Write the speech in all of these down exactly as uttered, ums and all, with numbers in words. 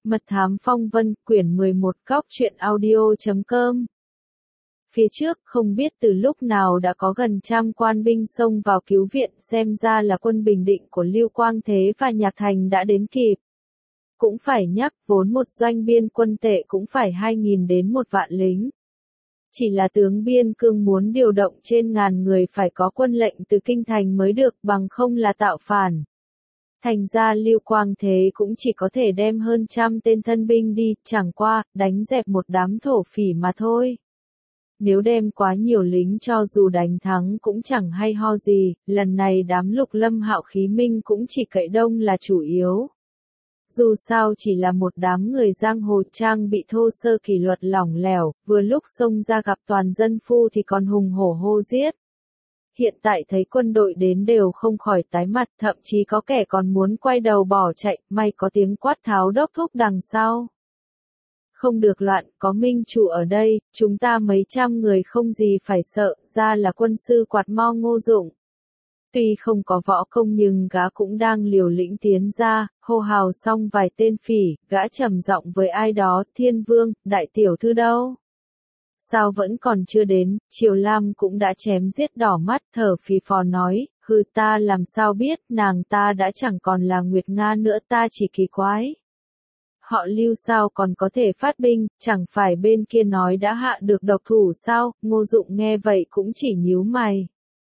Mật thám phong vân, quyển mười một, góc truyện audio chấm com. Phía trước, không biết từ lúc nào đã có gần trăm quan binh xông vào cứu viện, xem ra là quân Bình Định của Lưu Quang Thế và Nhạc Thành đã đến kịp. Cũng phải nhắc, vốn một doanh biên quân tệ cũng phải hai nghìn đến một vạn lính. Chỉ là tướng biên cương muốn điều động trên ngàn người phải có quân lệnh từ kinh thành mới được, bằng không là tạo phản. Thành ra Lưu Quang Thế cũng chỉ có thể đem hơn trăm tên thân binh đi, chẳng qua, đánh dẹp một đám thổ phỉ mà thôi. Nếu đem quá nhiều lính cho dù đánh thắng cũng chẳng hay ho gì, lần này đám Lục Lâm Hạo Khí Minh cũng chỉ cậy đông là chủ yếu. Dù sao chỉ là một đám người giang hồ trang bị thô sơ kỷ luật lỏng lẻo, vừa lúc xông ra gặp toàn dân phu thì còn hùng hổ hô giết. Hiện tại thấy quân đội đến đều không khỏi tái mặt, thậm chí có kẻ còn muốn quay đầu bỏ chạy, may có tiếng quát tháo đốc thúc đằng sau. Không được loạn, có minh chủ ở đây, chúng ta mấy trăm người không gì phải sợ, ra là quân sư Quạt Mo Ngô Dụng. Tuy không có võ công nhưng gã cũng đang liều lĩnh tiến ra, hô hào xong vài tên phỉ, gã trầm giọng với ai đó, Thiên Vương, đại tiểu thư đâu? Sao vẫn còn chưa đến, Triều Lam cũng đã chém giết đỏ mắt, thở phì phò nói, hừ ta làm sao biết, nàng ta đã chẳng còn là Nguyệt Nga nữa, ta chỉ kỳ quái. Họ Lưu sao còn có thể phát binh, chẳng phải bên kia nói đã hạ được độc thủ sao? Ngô Dụng nghe vậy cũng chỉ nhíu mày.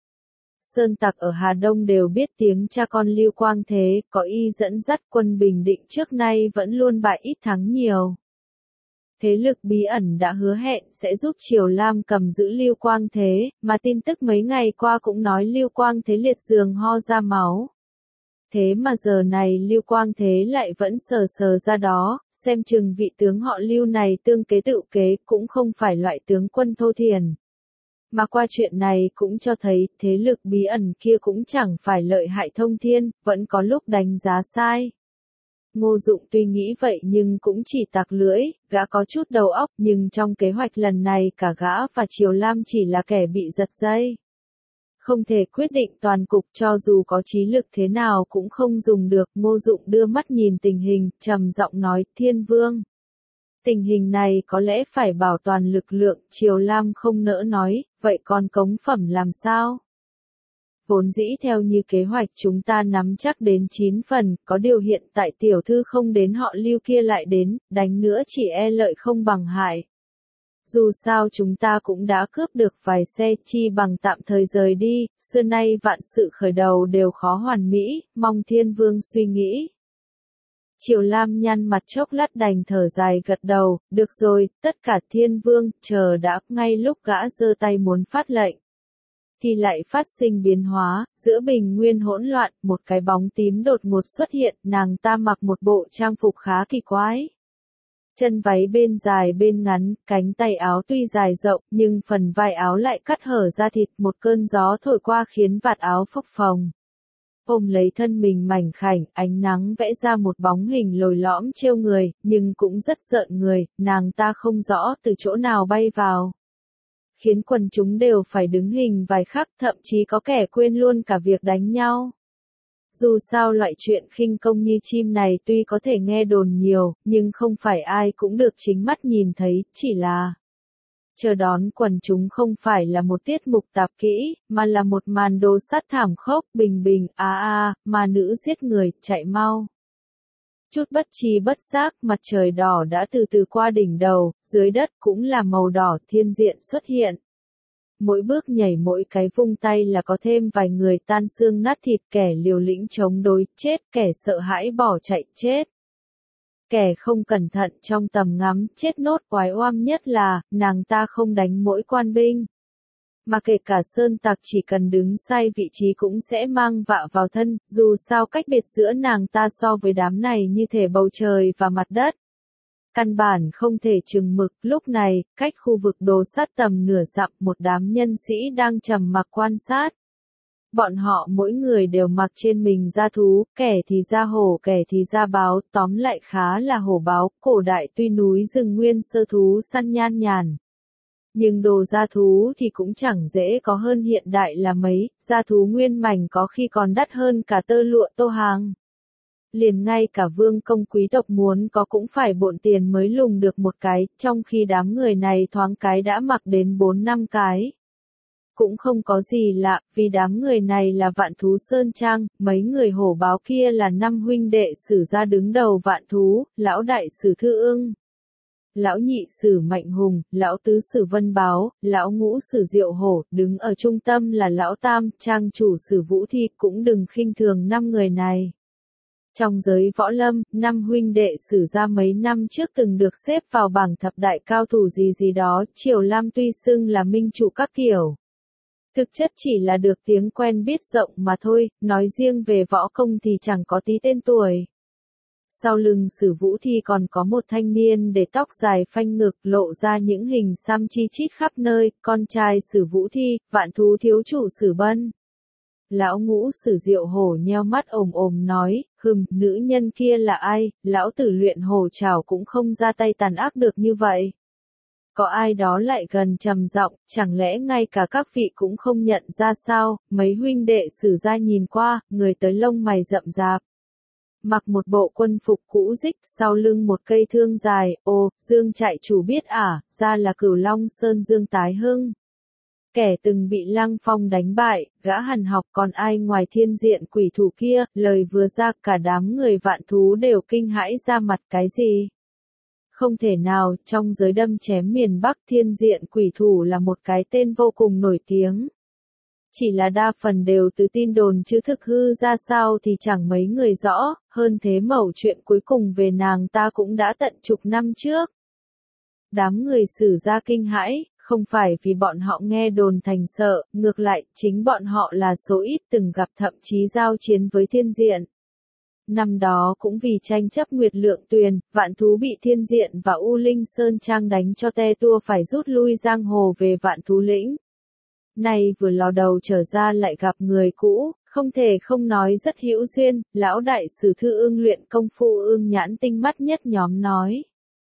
Sơn tặc ở Hà Đông đều biết tiếng cha con Lưu Quang Thế, có y dẫn dắt quân Bình Định trước nay vẫn luôn bại ít thắng nhiều. Thế lực bí ẩn đã hứa hẹn sẽ giúp Triều Lam cầm giữ Lưu Quang Thế, mà tin tức mấy ngày qua cũng nói Lưu Quang Thế liệt giường ho ra máu. Thế mà giờ này Lưu Quang Thế lại vẫn sờ sờ ra đó, xem chừng vị tướng họ Lưu này tương kế tự kế cũng không phải loại tướng quân thô thiển. Mà qua chuyện này cũng cho thấy thế lực bí ẩn kia cũng chẳng phải lợi hại thông thiên, vẫn có lúc đánh giá sai. Ngô Dụng tuy nghĩ vậy nhưng cũng chỉ tặc lưỡi, gã có chút đầu óc nhưng trong kế hoạch lần này cả gã và Triều Lam chỉ là kẻ bị giật dây. Không thể quyết định toàn cục, cho dù có trí lực thế nào cũng không dùng được. Ngô Dụng đưa mắt nhìn tình hình, trầm giọng nói, Thiên Vương. Tình hình này có lẽ phải bảo toàn lực lượng, Triều Lam không nỡ nói, vậy còn cống phẩm làm sao? Vốn dĩ theo như kế hoạch chúng ta nắm chắc đến chín phần, có điều hiện tại tiểu thư không đến họ Lưu kia lại đến, đánh nữa chỉ e lợi không bằng hại. Dù sao chúng ta cũng đã cướp được vài xe, chi bằng tạm thời rời đi, xưa nay vạn sự khởi đầu đều khó hoàn mỹ, mong Thiên Vương suy nghĩ. Triều Lam nhăn mặt chốc lát đành thở dài gật đầu, được rồi, tất cả Thiên Vương, chờ đã, ngay lúc gã giơ tay muốn phát lệnh. Thì lại phát sinh biến hóa, giữa bình nguyên hỗn loạn, một cái bóng tím đột ngột xuất hiện, nàng ta mặc một bộ trang phục khá kỳ quái. Chân váy bên dài bên ngắn, cánh tay áo tuy dài rộng, nhưng phần vai áo lại cắt hở ra thịt, một cơn gió thổi qua khiến vạt áo phập phồng. Ôm lấy thân mình mảnh khảnh, ánh nắng vẽ ra một bóng hình lồi lõm trêu người, nhưng cũng rất rợn người, nàng ta không rõ từ chỗ nào bay vào. Khiến quần chúng đều phải đứng hình vài khắc, thậm chí có kẻ quên luôn cả việc đánh nhau. Dù sao loại chuyện khinh công như chim này tuy có thể nghe đồn nhiều, nhưng không phải ai cũng được chính mắt nhìn thấy, chỉ là chờ đón quần chúng không phải là một tiết mục tạp kỹ, mà là một màn đồ sát thảm khốc, bình bình, a a, mà nữ giết người, chạy mau. Chút bất tri bất giác, mặt trời đỏ đã từ từ qua đỉnh đầu, dưới đất cũng là màu đỏ thiên diện xuất hiện. Mỗi bước nhảy mỗi cái vung tay là có thêm vài người tan xương nát thịt, kẻ liều lĩnh chống đối, chết, kẻ sợ hãi bỏ chạy, chết. Kẻ không cẩn thận trong tầm ngắm, chết nốt. Oái oăm nhất là, nàng ta không đánh mỗi quan binh. Mà kể cả sơn tặc chỉ cần đứng sai vị trí cũng sẽ mang vạ vào thân, dù sao cách biệt giữa nàng ta so với đám này như thể bầu trời và mặt đất. Căn bản không thể chừng mực, lúc này, cách khu vực đồ sát tầm nửa dặm một đám nhân sĩ đang trầm mặc quan sát. Bọn họ mỗi người đều mặc trên mình da thú, kẻ thì da hổ, kẻ thì da báo, tóm lại khá là hổ báo, cổ đại tuy núi rừng nguyên sơ thú săn nhan nhàn. Nhưng đồ da thú thì cũng chẳng dễ có hơn hiện đại là mấy, da thú nguyên mảnh có khi còn đắt hơn cả tơ lụa tô hàng. liền ngay cả vương công quý tộc muốn có cũng phải bộn tiền mới lùng được một cái, trong khi đám người này thoáng cái đã mặc đến bốn năm cái. Cũng không có gì lạ, vì đám người này là Vạn Thú Sơn Trang, mấy người hổ báo kia là năm huynh đệ Sử gia đứng đầu Vạn Thú, lão đại Sử Thư Ưng, lão nhị Sử Mạnh Hùng, lão tứ Sử Vân Báo, lão ngũ Sử Diệu Hổ, đứng ở trung tâm là lão tam, trang chủ Sử Vũ Thi, cũng đừng khinh thường năm người này. Trong giới võ lâm, năm huynh đệ Sử gia mấy năm trước từng được xếp vào bảng thập đại cao thủ gì gì đó, Triều Lam tuy xưng là minh trụ các kiểu. Thực chất chỉ là được tiếng quen biết rộng mà thôi, nói riêng về võ công thì chẳng có tí tên tuổi. Sau lưng Sử Vũ Thi còn có một thanh niên để tóc dài phanh ngực lộ ra những hình xăm chi chít khắp nơi, con trai Sử Vũ Thi, Vạn Thú thiếu chủ Sử Bân. Lão ngũ Sử Diệu Hổ nheo mắt ồm ồm nói, hừm, nữ nhân kia là ai, lão tử luyện hổ trảo cũng không ra tay tàn ác được như vậy. Có ai đó lại gần trầm giọng, chẳng lẽ ngay cả các vị cũng không nhận ra sao, mấy huynh đệ Sử gia nhìn qua, người tới lông mày rậm rạp. Mặc một bộ quân phục cũ rích, sau lưng một cây thương dài, ồ, Dương trại chủ biết à, ra là Cửu Long Sơn Dương Tái Hưng. Kẻ từng bị Lăng Phong đánh bại, gã hằn học còn ai ngoài thiên diện quỷ thủ kia, lời vừa ra cả đám người Vạn Thú đều kinh hãi ra mặt cái gì. Không thể nào, trong giới đâm chém miền Bắc thiên diện quỷ thủ là một cái tên vô cùng nổi tiếng. Chỉ là đa phần đều từ tin đồn chứ thực hư ra sao thì chẳng mấy người rõ, hơn thế mẩu chuyện cuối cùng về nàng ta cũng đã tận chục năm trước. Đám người Sử gia kinh hãi, không phải vì bọn họ nghe đồn thành sợ, ngược lại, chính bọn họ là số ít từng gặp thậm chí giao chiến với thiên diện. Năm đó cũng vì tranh chấp Nguyệt Lượng Tuyền, Vạn Thú bị thiên diện và U Linh Sơn Trang đánh cho te tua phải rút lui giang hồ về Vạn Thú Lĩnh. Nay vừa lò đầu trở ra lại gặp người cũ, không thể không nói rất hữu duyên, lão đại Sử Thư Ưng luyện công phu ương nhãn tinh mắt nhất nhóm nói.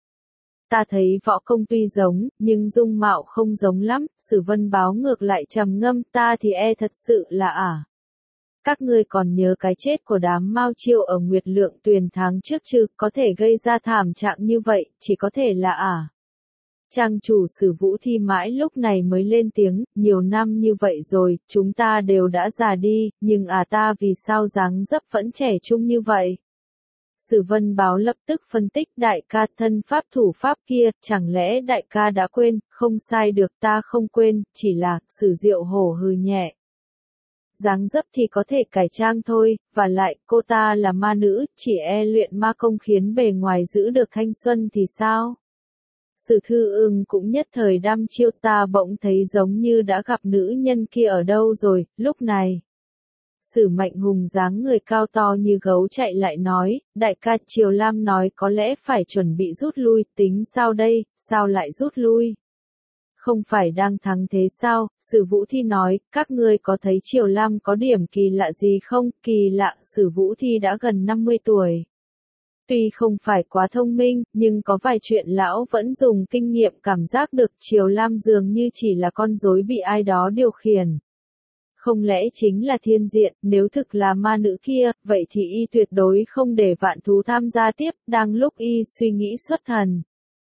Ta thấy võ công tuy giống, nhưng dung mạo không giống lắm, Sử Vân Báo ngược lại trầm ngâm, ta thì e thật sự là ả. À. Các ngươi còn nhớ cái chết của đám Mao Chiêu ở Nguyệt Lượng Tuyền tháng trước chứ, có thể gây ra thảm trạng như vậy, chỉ có thể là ả. À. Trang chủ Sử Vũ Thi mãi lúc này mới lên tiếng, nhiều năm như vậy rồi, chúng ta đều đã già đi, nhưng à ta vì sao dáng dấp vẫn trẻ trung như vậy? Sử Vân Báo lập tức phân tích đại ca thân pháp thủ pháp kia, chẳng lẽ đại ca đã quên, không sai được ta không quên, chỉ là, Sử Diệu Hổ hừ nhẹ. Dáng dấp thì có thể cải trang thôi, và lại, cô ta là ma nữ, chỉ e luyện ma công khiến bề ngoài giữ được thanh xuân thì sao? Sử Thư Ưng cũng nhất thời đăm chiêu, ta bỗng thấy giống như đã gặp nữ nhân kia ở đâu rồi, lúc này. Sử Mạnh Hùng dáng người cao to như gấu chạy lại nói, đại ca Triều Lam nói có lẽ phải chuẩn bị rút lui, tính sao đây, sao lại rút lui? Không phải đang thắng thế sao? Sử Vũ Thi nói, các ngươi có thấy Triều Lam có điểm kỳ lạ gì không? Kỳ lạ, Sử Vũ Thi đã gần năm mươi tuổi. Tuy không phải quá thông minh, nhưng có vài chuyện lão vẫn dùng kinh nghiệm cảm giác được Triều Lam dường như chỉ là con rối bị ai đó điều khiển. Không lẽ chính là thiên diện, nếu thực là ma nữ kia, vậy thì y tuyệt đối không để Vạn Thú tham gia tiếp, đang lúc y suy nghĩ xuất thần.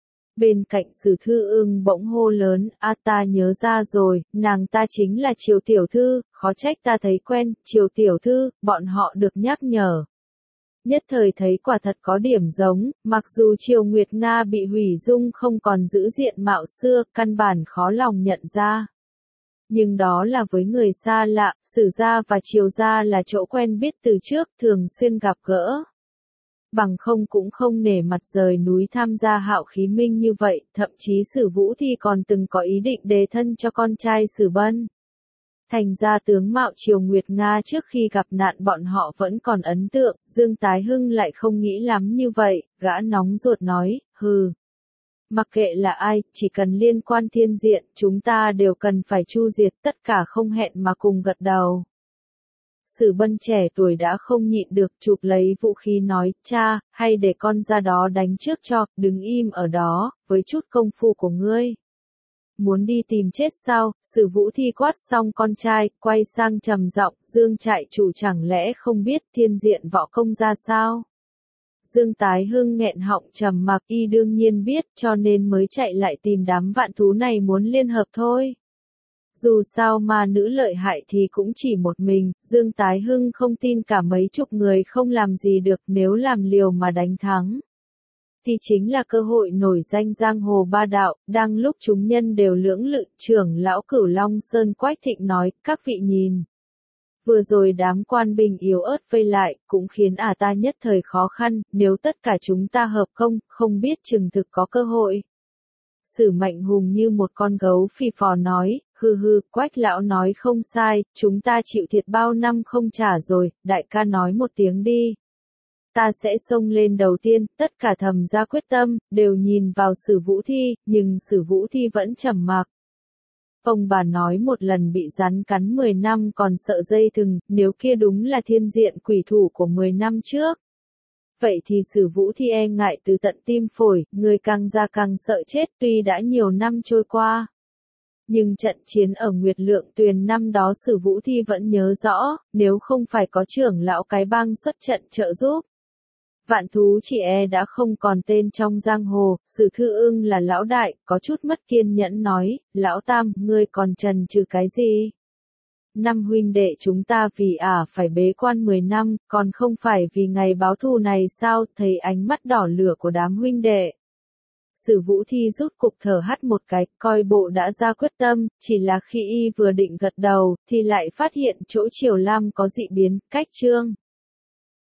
Bên cạnh Sử Thư Ưng bỗng hô lớn, a ta nhớ ra rồi, nàng ta chính là Triều Tiểu Thư, khó trách ta thấy quen, Triều Tiểu Thư, bọn họ được nhắc nhở. Nhất thời thấy quả thật có điểm giống, mặc dù Triều Nguyệt Nga bị hủy dung không còn giữ diện mạo xưa, căn bản khó lòng nhận ra. Nhưng đó là với người xa lạ, Sử gia và Triều gia là chỗ quen biết từ trước, thường xuyên gặp gỡ. Bằng không cũng không nể mặt rời núi tham gia Hạo Khí Minh như vậy, thậm chí Sử Vũ Thi còn từng có ý định đề thân cho con trai Sử Bân. Thành ra tướng mạo Triều Nguyệt Nga trước khi gặp nạn bọn họ vẫn còn ấn tượng, Dương Tái Hưng lại không nghĩ lắm như vậy, gã nóng ruột nói, hừ. Mặc kệ là ai, chỉ cần liên quan thiên diện, chúng ta đều cần phải chu diệt, tất cả không hẹn mà cùng gật đầu. Sử Bân trẻ tuổi đã không nhịn được, chụp lấy vũ khí nói, cha, hay để con ra đó đánh trước cho, đứng im ở đó, với chút công phu của ngươi. Muốn đi tìm chết sao? Sử Vũ Thi quát xong con trai, quay sang trầm giọng, Dương trại chủ chẳng lẽ không biết thiên diện võ công ra sao? Dương Tái Hưng nghẹn họng trầm mặc, y đương nhiên biết cho nên mới chạy lại tìm đám vạn thú này muốn liên hợp thôi. Dù sao ma nữ lợi hại thì cũng chỉ một mình, Dương Tái Hưng không tin cả mấy chục người không làm gì được, nếu làm liều mà đánh thắng. Thì chính là cơ hội nổi danh giang hồ ba đạo, đang lúc chúng nhân đều lưỡng lự, trưởng lão Cửu Long Sơn Quách Thịnh nói, các vị nhìn. Vừa rồi đám quan binh yếu ớt vây lại, cũng khiến ả ta nhất thời khó khăn, nếu tất cả chúng ta hợp công, không biết chừng thực có cơ hội. Sử Mạnh Hùng như một con gấu phì phò nói, hừ hừ, Quách lão nói không sai, chúng ta chịu thiệt bao năm không trả rồi, đại ca nói một tiếng đi. Ta sẽ xông lên đầu tiên, tất cả thầm ra quyết tâm, đều nhìn vào Sử Vũ Thi, nhưng Sử Vũ Thi vẫn trầm mặc. Ông bà nói một lần bị rắn cắn mười năm còn sợ dây thừng, nếu kia đúng là thiên diện quỷ thủ của mười năm trước. Vậy thì Sử Vũ Thi e ngại từ tận tim phổi, người càng ra càng sợ chết tuy đã nhiều năm trôi qua. Nhưng trận chiến ở Nguyệt Lượng Tuyền năm đó Sử Vũ Thi vẫn nhớ rõ, nếu không phải có trưởng lão cái bang xuất trận trợ giúp. Vạn thú chỉ e đã không còn tên trong giang hồ, Sử Thư Ưng là lão đại, có chút mất kiên nhẫn nói, lão tam, ngươi còn chần chừ cái gì? Năm huynh đệ chúng ta vì ả à phải bế quan mười năm, còn không phải vì ngày báo thù này sao, thấy ánh mắt đỏ lửa của đám huynh đệ. Sử Vũ Thi rút cục thở hắt một cái, coi bộ đã ra quyết tâm, chỉ là khi y vừa định gật đầu, thì lại phát hiện chỗ Triều Lam có dị biến, cách trương.